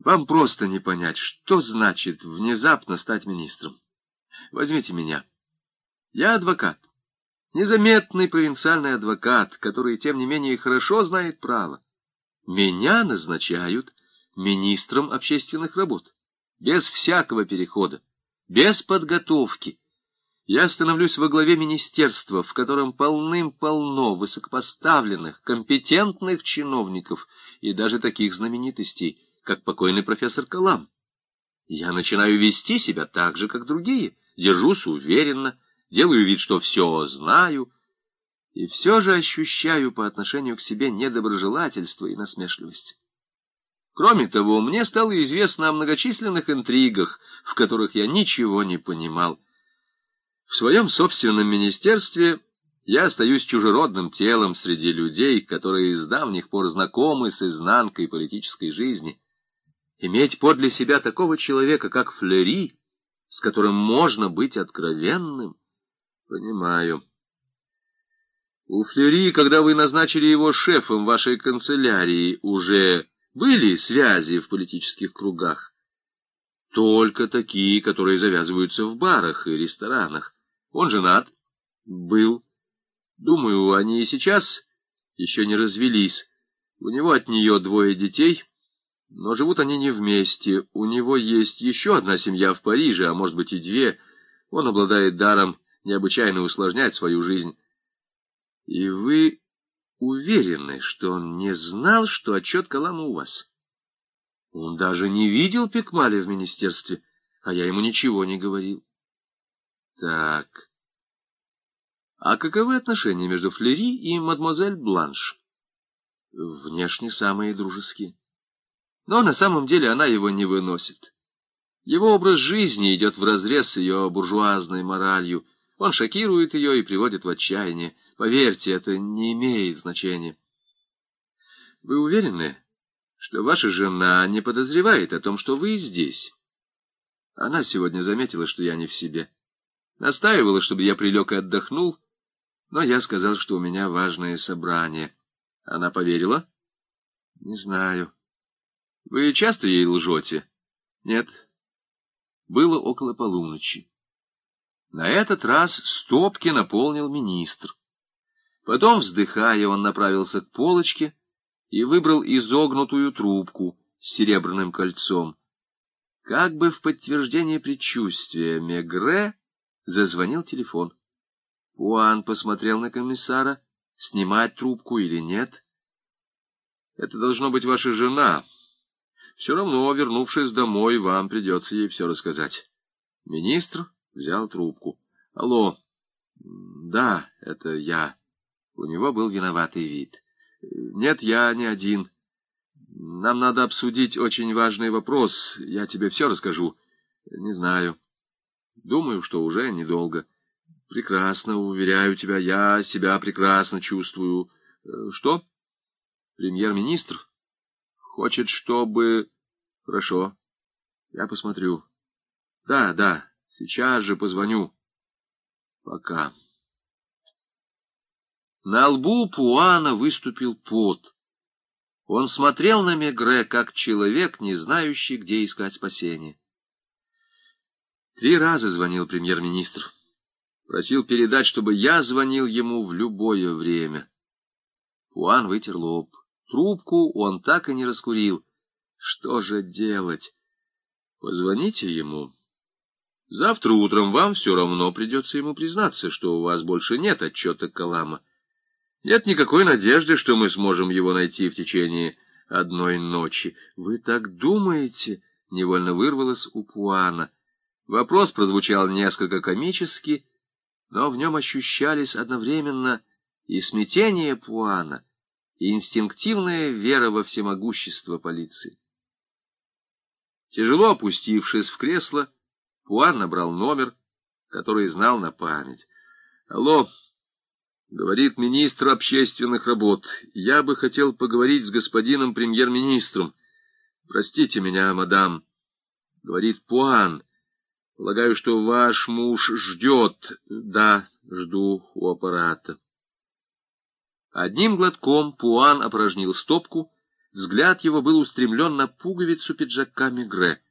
Вам просто не понять, что значит внезапно стать министром. Возьмите меня. Я адвокат. Незаметный провинциальный адвокат, который, тем не менее, хорошо знает право. Меня назначают министром общественных работ. Без всякого перехода, без подготовки. Я становлюсь во главе министерства, в котором полным-полно высокопоставленных, компетентных чиновников и даже таких знаменитостей, как покойный профессор Калам. Я начинаю вести себя так же, как другие, держусь уверенно, делаю вид, что все знаю, и все же ощущаю по отношению к себе недоброжелательство и насмешливость. Кроме того, мне стало известно о многочисленных интригах, в которых я ничего не понимал. В своем собственном министерстве я остаюсь чужеродным телом среди людей, которые с давних пор знакомы с изнанкой политической жизни. Иметь подле себя такого человека, как Флери, с которым можно быть откровенным, понимаю. У Флери, когда вы назначили его шефом вашей канцелярии, уже были связи в политических кругах? Только такие, которые завязываются в барах и ресторанах. Он женат? Был. Думаю, они и сейчас еще не развелись. У него от нее 2 детей, но живут они не вместе. У него есть еще одна семья в Париже, а может быть и 2. Он обладает даром необычайно усложнять свою жизнь. И вы уверены, что он не знал, что отчет Калама у вас? Он даже не видел Пикмаля в министерстве, а я ему ничего не говорил. Так. А каковы отношения между Флери и мадемуазель Бланш? Внешне самые дружеские. Но на самом деле она его не выносит. Его образ жизни идет вразрез с ее буржуазной моралью. Он шокирует ее и приводит в отчаяние. Поверьте, это не имеет значения. Вы уверены, что ваша жена не подозревает о том, что вы здесь? Она сегодня заметила, что я не в себе. Настаивала, чтобы я прилег и отдохнул, но я сказал, что у меня важное собрание. Она поверила? Не знаю. Вы часто ей лжете? Нет. Было около полуночи. На этот раз стопки наполнил министр. Потом, вздыхая, он направился к полочке и выбрал изогнутую трубку с серебряным кольцом. Как бы в подтверждение предчувствия Мегре зазвонил телефон. Пуан посмотрел на комиссара, снимать трубку или нет. Это должно быть ваша жена. Все равно, вернувшись домой, вам придется ей все рассказать. Министр взял трубку. Алло. Да, это я. У него был виноватый вид. Нет, я не один. Нам надо обсудить очень важный вопрос. Я тебе все расскажу. Не знаю. Думаю, что уже недолго. Прекрасно, уверяю тебя, я себя прекрасно чувствую. Что? Премьер-министр хочет, чтобы... Хорошо, я посмотрю. Да, сейчас же позвоню. Пока. На лбу Пуана выступил пот. Он смотрел на Мегре, как человек, не знающий, где искать спасение. 3 раза звонил премьер-министр. Просил передать, чтобы я звонил ему в любое время. Пуан вытер лоб. Трубку он так и не раскурил. Что же делать? Позвоните ему. Завтра утром вам все равно придется ему признаться, что у вас больше нет отчета Калама. Нет никакой надежды, что мы сможем его найти в течение 1 ночи. Вы так думаете? Невольно вырвалось у Пуана. Вопрос прозвучал несколько комически, но в нем ощущались одновременно и смятение Пуана, и инстинктивная вера во всемогущество полиции. Тяжело опустившись в кресло, Пуан набрал номер, который знал на память. «Алло», — говорит министр общественных работ, — «я бы хотел поговорить с господином премьер-министром». «Простите меня, мадам», — говорит Пуан, — «полагаю, что ваш муж ждет». «Да, жду у аппарата». Одним глотком Пуан опорожнил стопку Взгляд его был устремлен на пуговицу пиджака Мегре.